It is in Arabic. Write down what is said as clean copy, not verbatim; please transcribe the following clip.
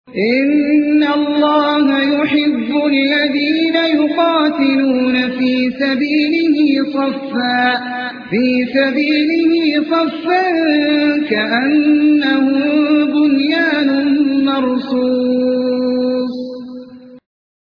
إن الله يحب الذين يقاتلون في سبيله صفا كأنهم